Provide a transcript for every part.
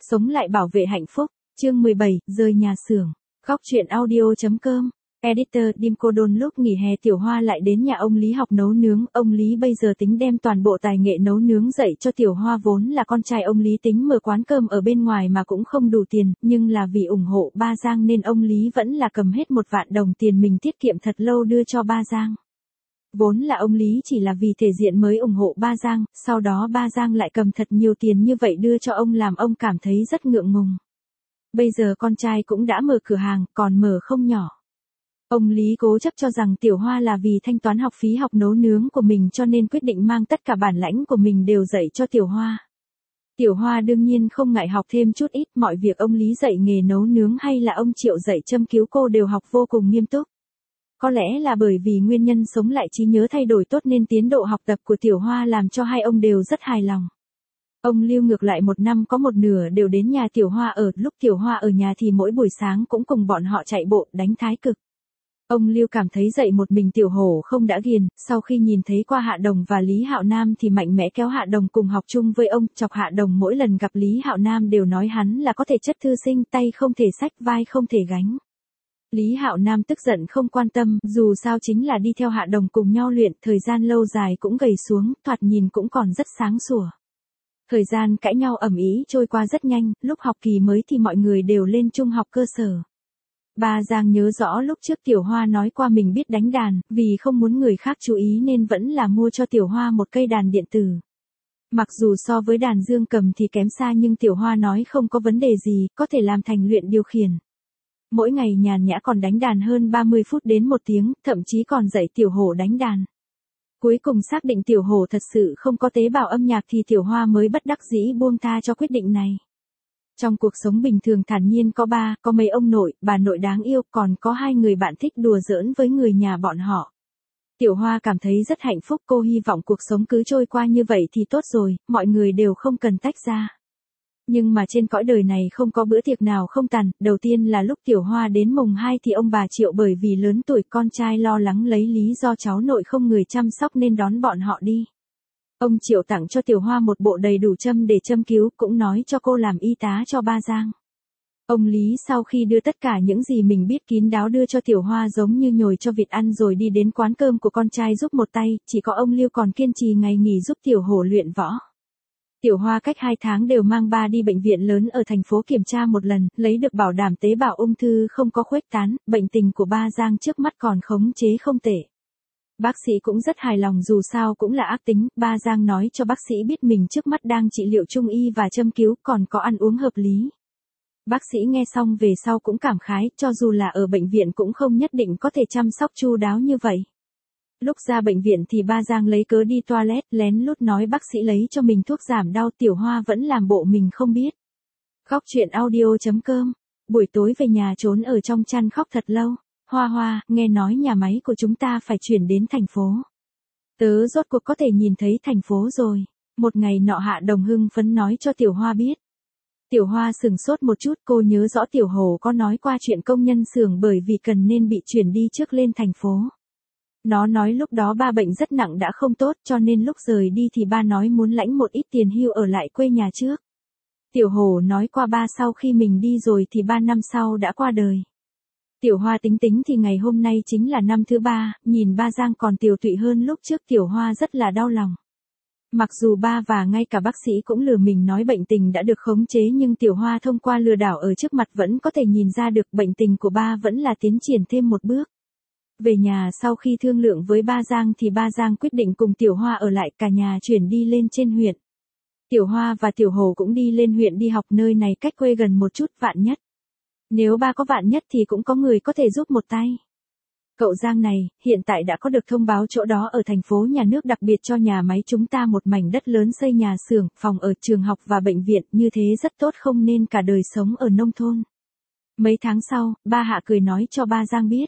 Sống lại bảo vệ hạnh phúc. Chương 17, rời nhà xưởng. Góc truyện audio.com. Editor Dim Cô Đôn. Lúc nghỉ hè Tiểu Hoa lại đến nhà ông Lý học nấu nướng. Ông Lý bây giờ tính đem toàn bộ tài nghệ nấu nướng dạy cho Tiểu Hoa. Vốn là con trai ông Lý tính mở quán cơm ở bên ngoài mà cũng không đủ tiền, nhưng là vì ủng hộ ba Giang nên ông Lý vẫn là cầm hết 1 vạn đồng tiền mình tiết kiệm thật lâu đưa cho ba Giang. Vốn là ông Lý chỉ là vì thể diện mới ủng hộ ba Giang, sau đó ba Giang lại cầm thật nhiều tiền như vậy đưa cho ông làm ông cảm thấy rất ngượng ngùng. Bây giờ con trai cũng đã mở cửa hàng, còn mở không nhỏ. Ông Lý cố chấp cho rằng Tiểu Hoa là vì thanh toán học phí học nấu nướng của mình cho nên quyết định mang tất cả bản lãnh của mình đều dạy cho Tiểu Hoa. Tiểu Hoa đương nhiên không ngại học thêm chút ít, mọi việc ông Lý dạy nghề nấu nướng hay là ông Triệu dạy châm cứu cô đều học vô cùng nghiêm túc. Có lẽ là bởi vì nguyên nhân sống lại trí nhớ thay đổi tốt nên tiến độ học tập của Tiểu Hoa làm cho hai ông đều rất hài lòng. Ông Lưu ngược lại 1 năm có 1/2 đều đến nhà Tiểu Hoa ở, lúc Tiểu Hoa ở nhà thì mỗi buổi sáng cũng cùng bọn họ chạy bộ, đánh thái cực. Ông Lưu cảm thấy dạy một mình Tiểu Hổ không đã ghiền, sau khi nhìn thấy qua Hạ Đồng và Lý Hạo Nam thì mạnh mẽ kéo Hạ Đồng cùng học chung với ông, chọc Hạ Đồng mỗi lần gặp Lý Hạo Nam đều nói hắn là có thể chất thư sinh, tay không thể xách, vai không thể gánh. Lý Hạo Nam tức giận không quan tâm, dù sao chính là đi theo Hạ Đồng cùng nhau luyện, thời gian lâu dài cũng gầy xuống, thoạt nhìn cũng còn rất sáng sủa. Thời gian cãi nhau ầm ĩ trôi qua rất nhanh, lúc học kỳ mới thì mọi người đều lên trung học cơ sở. Ba Giang nhớ rõ lúc trước Tiểu Hoa nói qua mình biết đánh đàn, vì không muốn người khác chú ý nên vẫn là mua cho Tiểu Hoa một cây đàn điện tử. Mặc dù so với đàn dương cầm thì kém xa nhưng Tiểu Hoa nói không có vấn đề gì, có thể làm thành luyện điều khiển. Mỗi ngày nhàn nhã còn đánh đàn hơn 30 phút đến 1 tiếng, thậm chí còn dạy Tiểu Hổ đánh đàn. Cuối cùng xác định Tiểu Hổ thật sự không có tế bào âm nhạc thì Tiểu Hoa mới bất đắc dĩ buông tha cho quyết định này. Trong cuộc sống bình thường thản nhiên có mấy ông nội, bà nội đáng yêu, còn có 2 người bạn thích đùa giỡn với người nhà bọn họ. Tiểu Hoa cảm thấy rất hạnh phúc, cô hy vọng cuộc sống cứ trôi qua như vậy thì tốt rồi, mọi người đều không cần tách ra. Nhưng mà trên cõi đời này không có bữa tiệc nào không tàn, đầu tiên là lúc Tiểu Hoa đến mùng 2 thì ông bà Triệu bởi vì lớn tuổi con trai lo lắng lấy lý do cháu nội không người chăm sóc nên đón bọn họ đi. Ông Triệu tặng cho Tiểu Hoa một bộ đầy đủ châm để châm cứu, cũng nói cho cô làm y tá cho ba Giang. Ông Lý sau khi đưa tất cả những gì mình biết kín đáo đưa cho Tiểu Hoa giống như nhồi cho vịt ăn rồi đi đến quán cơm của con trai giúp một tay, chỉ có ông Lưu còn kiên trì ngày nghỉ giúp Tiểu Hổ luyện võ. Tiểu Hoa cách 2 tháng đều mang ba đi bệnh viện lớn ở thành phố kiểm tra một lần, lấy được bảo đảm tế bào ung thư không có khuếch tán, bệnh tình của ba Giang trước mắt còn khống chế không tệ. Bác sĩ cũng rất hài lòng dù sao cũng là ác tính, ba Giang nói cho bác sĩ biết mình trước mắt đang trị liệu trung y và châm cứu còn có ăn uống hợp lý. Bác sĩ nghe xong về sau cũng cảm khái, cho dù là ở bệnh viện cũng không nhất định có thể chăm sóc chu đáo như vậy. Lúc ra bệnh viện thì ba Giang lấy cớ đi toilet, lén lút nói bác sĩ lấy cho mình thuốc giảm đau, Tiểu Hoa vẫn làm bộ mình không biết. Góc truyện audio.com. Buổi tối về nhà trốn ở trong chăn khóc thật lâu. Hoa Hoa, nghe nói nhà máy của chúng ta phải chuyển đến thành phố. Tớ rốt cuộc có thể nhìn thấy thành phố rồi. Một ngày nọ Hạ Đồng hưng phấn nói cho Tiểu Hoa biết. Tiểu Hoa sừng sốt một chút, cô nhớ rõ Tiểu Hổ có nói qua chuyện công nhân xưởng bởi vì cần nên bị chuyển đi trước lên thành phố. Nó nói lúc đó ba bệnh rất nặng đã không tốt cho nên lúc rời đi thì ba nói muốn lãnh một ít tiền hưu ở lại quê nhà trước. Tiểu Hổ nói qua ba sau khi mình đi rồi thì 3 năm sau đã qua đời. Tiểu Hoa tính thì ngày hôm nay chính là năm thứ 3, nhìn ba Giang còn tiều tụy hơn lúc trước Tiểu Hoa rất là đau lòng. Mặc dù ba và ngay cả bác sĩ cũng lừa mình nói bệnh tình đã được khống chế nhưng Tiểu Hoa thông qua lừa đảo ở trước mặt vẫn có thể nhìn ra được bệnh tình của ba vẫn là tiến triển thêm một bước. Về nhà sau khi thương lượng với ba Giang thì ba Giang quyết định cùng Tiểu Hoa ở lại, cả nhà chuyển đi lên trên huyện. Tiểu Hoa và Tiểu Hổ cũng đi lên huyện đi học, nơi này cách quê gần một chút, vạn nhất. Nếu ba có vạn nhất thì cũng có người có thể giúp một tay. Cậu Giang này, hiện tại đã có được thông báo chỗ đó ở thành phố nhà nước đặc biệt cho nhà máy chúng ta một mảnh đất lớn xây nhà xưởng, phòng ở, trường học và bệnh viện, như thế rất tốt không nên cả đời sống ở nông thôn. Mấy tháng sau, ba Hạ cười nói cho ba Giang biết.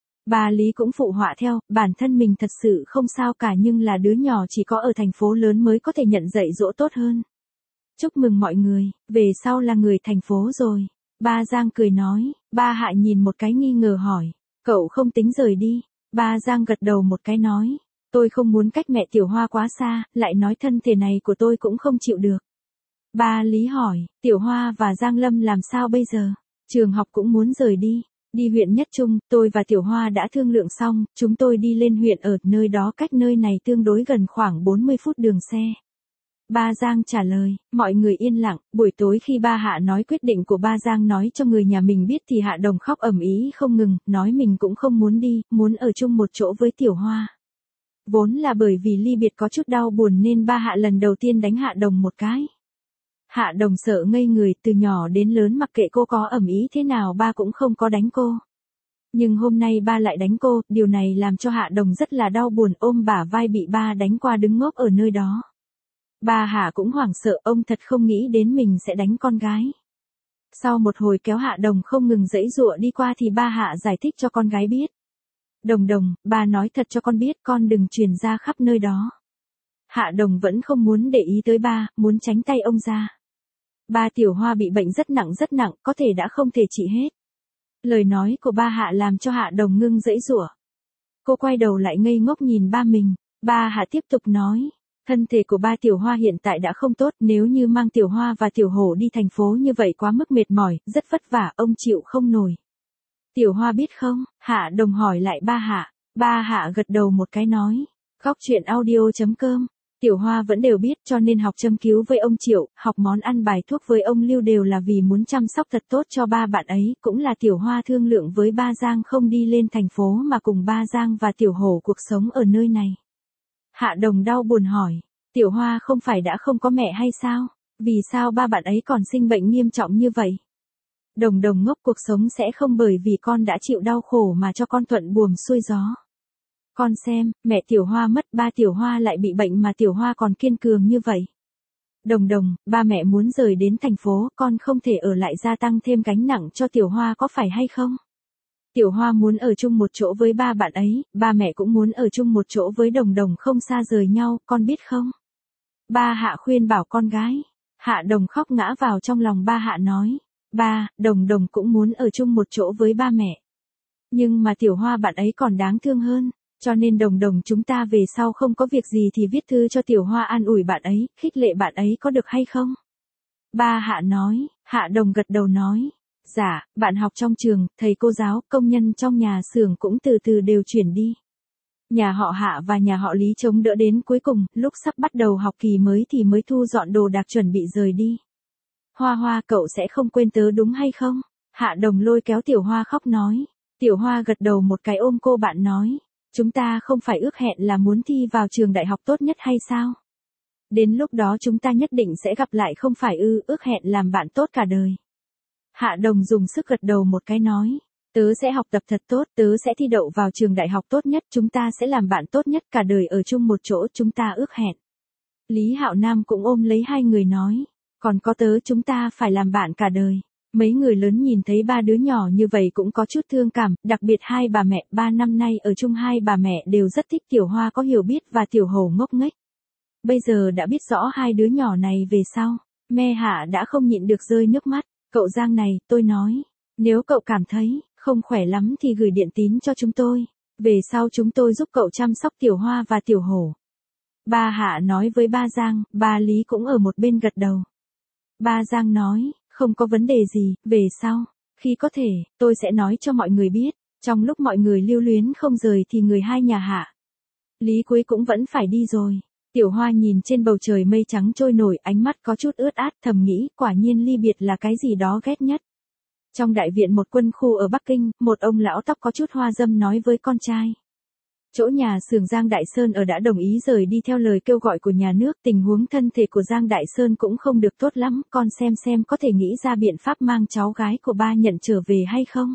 Bà Lý cũng phụ họa theo, bản thân mình thật sự không sao cả nhưng là đứa nhỏ chỉ có ở thành phố lớn mới có thể nhận dạy dỗ tốt hơn. Chúc mừng mọi người, về sau là người thành phố rồi. Ba Giang cười nói, ba Hạ nhìn một cái nghi ngờ hỏi, cậu không tính rời đi. Ba Giang gật đầu một cái nói, tôi không muốn cách mẹ Tiểu Hoa quá xa, lại nói thân thể này của tôi cũng không chịu được. Ba Lý hỏi, Tiểu Hoa và Giang Lâm làm sao bây giờ? Trường học cũng muốn rời đi. Đi huyện Nhất Trung, tôi và Tiểu Hoa đã thương lượng xong, chúng tôi đi lên huyện ở nơi đó cách nơi này tương đối gần khoảng 40 phút đường xe. Ba Giang trả lời, mọi người yên lặng, buổi tối khi ba Hạ nói quyết định của ba Giang nói cho người nhà mình biết thì Hạ Đồng khóc ầm ĩ không ngừng, nói mình cũng không muốn đi, muốn ở chung một chỗ với Tiểu Hoa. Vốn là bởi vì ly biệt có chút đau buồn nên ba Hạ lần đầu tiên đánh Hạ Đồng một cái. Hạ Đồng sợ ngây người, từ nhỏ đến lớn mặc kệ cô có ầm ĩ thế nào ba cũng không có đánh cô. Nhưng hôm nay ba lại đánh cô, điều này làm cho Hạ Đồng rất là đau buồn, ôm bả vai bị ba đánh qua đứng ngốc ở nơi đó. Ba Hạ cũng hoảng sợ, ông thật không nghĩ đến mình sẽ đánh con gái. Sau một hồi kéo Hạ Đồng không ngừng giãy giụa đi qua thì ba Hạ giải thích cho con gái biết. Đồng Đồng, ba nói thật cho con biết, con đừng truyền ra khắp nơi đó. Hạ Đồng vẫn không muốn để ý tới ba, muốn tránh tay ông ra. Ba Tiểu Hoa bị bệnh rất nặng, có thể đã không thể trị hết. Lời nói của ba Hạ làm cho Hạ Đồng ngưng giãy giụa. Cô quay đầu lại ngây ngốc nhìn ba mình, ba Hạ tiếp tục nói. Thân thể của ba Tiểu Hoa hiện tại đã không tốt, nếu như mang Tiểu Hoa và Tiểu Hổ đi thành phố như vậy quá mức mệt mỏi, rất vất vả, ông chịu không nổi. Tiểu Hoa biết không? Hạ Đồng hỏi lại ba Hạ. Ba Hạ gật đầu một cái nói. Góc truyện audio.com. Tiểu Hoa vẫn đều biết cho nên học châm cứu với ông Triệu, học món ăn bài thuốc với ông Lưu đều là vì muốn chăm sóc thật tốt cho ba bạn ấy, cũng là Tiểu Hoa thương lượng với ba Giang không đi lên thành phố mà cùng ba Giang và Tiểu Hổ cuộc sống ở nơi này. Hạ Đồng đau buồn hỏi, Tiểu Hoa không phải đã không có mẹ hay sao? Vì sao ba bạn ấy còn sinh bệnh nghiêm trọng như vậy? Đồng Đồng ngốc, cuộc sống sẽ không bởi vì con đã chịu đau khổ mà cho con thuận buồm xuôi gió. Con xem, mẹ Tiểu Hoa mất, ba Tiểu Hoa lại bị bệnh mà Tiểu Hoa còn kiên cường như vậy. Đồng Đồng, ba mẹ muốn rời đến thành phố, con không thể ở lại gia tăng thêm gánh nặng cho Tiểu Hoa có phải hay không? Tiểu Hoa muốn ở chung một chỗ với ba bạn ấy, ba mẹ cũng muốn ở chung một chỗ với Đồng Đồng, không xa rời nhau, con biết không? Ba Hạ khuyên bảo con gái. Hạ Đồng khóc ngã vào trong lòng ba Hạ nói. Ba, Đồng Đồng cũng muốn ở chung một chỗ với ba mẹ. Nhưng mà Tiểu Hoa bạn ấy còn đáng thương hơn, cho nên Đồng Đồng chúng ta về sau không có việc gì thì viết thư cho Tiểu Hoa an ủi bạn ấy, khích lệ bạn ấy có được hay không? Ba Hạ nói. Hạ Đồng gật đầu nói. Dạ, bạn học trong trường, thầy cô giáo, công nhân trong nhà xưởng cũng từ từ đều chuyển đi. Nhà họ Hạ và nhà họ Lý chống đỡ đến cuối cùng, lúc sắp bắt đầu học kỳ mới thì mới thu dọn đồ đạc chuẩn bị rời đi. Hoa Hoa, cậu sẽ không quên tớ đúng hay không? Hạ Đồng lôi kéo Tiểu Hoa khóc nói. Tiểu Hoa gật đầu một cái ôm cô bạn nói. Chúng ta không phải ước hẹn là muốn thi vào trường đại học tốt nhất hay sao? Đến lúc đó chúng ta nhất định sẽ gặp lại không phải ư, ước hẹn làm bạn tốt cả đời. Hạ Đồng dùng sức gật đầu một cái nói. Tớ sẽ học tập thật tốt, tớ sẽ thi đậu vào trường đại học tốt nhất, chúng ta sẽ làm bạn tốt nhất cả đời ở chung một chỗ, chúng ta ước hẹn. Lý Hạo Nam cũng ôm lấy hai người nói. Còn có tớ, chúng ta phải làm bạn cả đời. Mấy người lớn nhìn thấy ba đứa nhỏ như vậy cũng có chút thương cảm, đặc biệt hai bà mẹ, 3 năm nay ở chung hai bà mẹ đều rất thích Tiểu Hoa có hiểu biết và Tiểu Hổ ngốc nghếch. Bây giờ đã biết rõ hai đứa nhỏ này về sau, Me Hạ đã không nhịn được rơi nước mắt. Cậu Giang này, tôi nói, nếu cậu cảm thấy không khỏe lắm thì gửi điện tín cho chúng tôi. Về sau chúng tôi giúp cậu chăm sóc Tiểu Hoa và Tiểu Hổ. Ba Hạ nói với ba Giang, ba Lý cũng ở một bên gật đầu. Ba Giang nói, không có vấn đề gì, về sau, khi có thể, tôi sẽ nói cho mọi người biết, trong lúc mọi người lưu luyến không rời thì người hai nhà Hạ Lý cuối cũng vẫn phải đi rồi. Tiểu Hoa nhìn trên bầu trời mây trắng trôi nổi, ánh mắt có chút ướt át, thầm nghĩ, quả nhiên ly biệt là cái gì đó ghét nhất. Trong đại viện một quân khu ở Bắc Kinh, một ông lão tóc có chút hoa dâm nói với con trai. Chỗ nhà xưởng Giang Đại Sơn ở đã đồng ý rời đi theo lời kêu gọi của nhà nước, tình huống thân thể của Giang Đại Sơn cũng không được tốt lắm, con xem có thể nghĩ ra biện pháp mang cháu gái của ba nhận trở về hay không.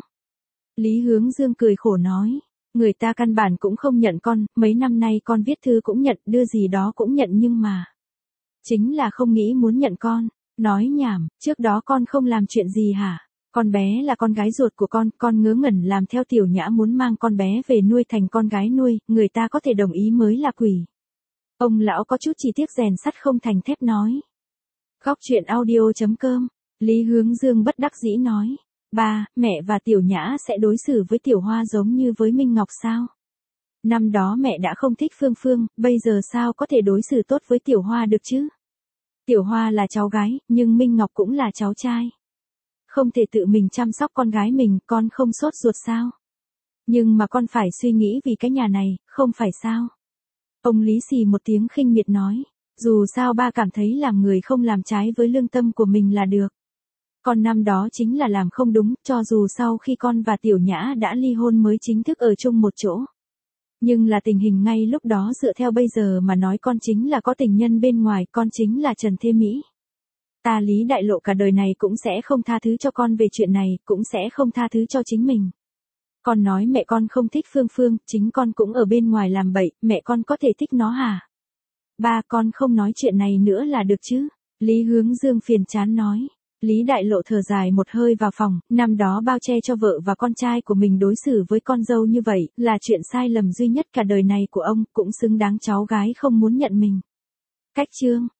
Lý Hướng Dương cười khổ nói, người ta căn bản cũng không nhận con, mấy năm nay con viết thư cũng nhận, đưa gì đó cũng nhận nhưng mà chính là không nghĩ muốn nhận con. Nói nhảm, trước đó con không làm chuyện gì hả? Con bé là con gái ruột của con ngớ ngẩn làm theo Tiểu Nhã muốn mang con bé về nuôi thành con gái nuôi, người ta có thể đồng ý mới là quỷ. Ông lão có chút chỉ tiếc rèn sắt không thành thép nói. Góc truyện audio.com, Lý Hướng Dương bất đắc dĩ nói. Ba, mẹ và Tiểu Nhã sẽ đối xử với Tiểu Hoa giống như với Minh Ngọc sao? Năm đó mẹ đã không thích Phương Phương, bây giờ sao có thể đối xử tốt với Tiểu Hoa được chứ? Tiểu Hoa là cháu gái, nhưng Minh Ngọc cũng là cháu trai. Không thể tự mình chăm sóc con gái mình, con không sốt ruột sao? Nhưng mà con phải suy nghĩ vì cái nhà này, không phải sao? Ông Lý xì một tiếng khinh miệt nói. Dù sao ba cảm thấy làm người không làm trái với lương tâm của mình là được. Con năm đó chính là làm không đúng, cho dù sau khi con và Tiểu Nhã đã ly hôn mới chính thức ở chung một chỗ. Nhưng là tình hình ngay lúc đó dựa theo bây giờ mà nói con chính là có tình nhân bên ngoài, con chính là Trần Thế Mỹ. Ta Lý Đại Lộ cả đời này cũng sẽ không tha thứ cho con về chuyện này, cũng sẽ không tha thứ cho chính mình. Con nói mẹ con không thích Phương Phương, chính con cũng ở bên ngoài làm bậy, mẹ con có thể thích nó hả? Ba, con không nói chuyện này nữa là được chứ? Lý Hướng Dương phiền chán nói. Lý Đại Lộ thở dài một hơi vào phòng, năm đó bao che cho vợ và con trai của mình đối xử với con dâu như vậy, là chuyện sai lầm duy nhất cả đời này của ông, cũng xứng đáng cháu gái không muốn nhận mình. Cách chương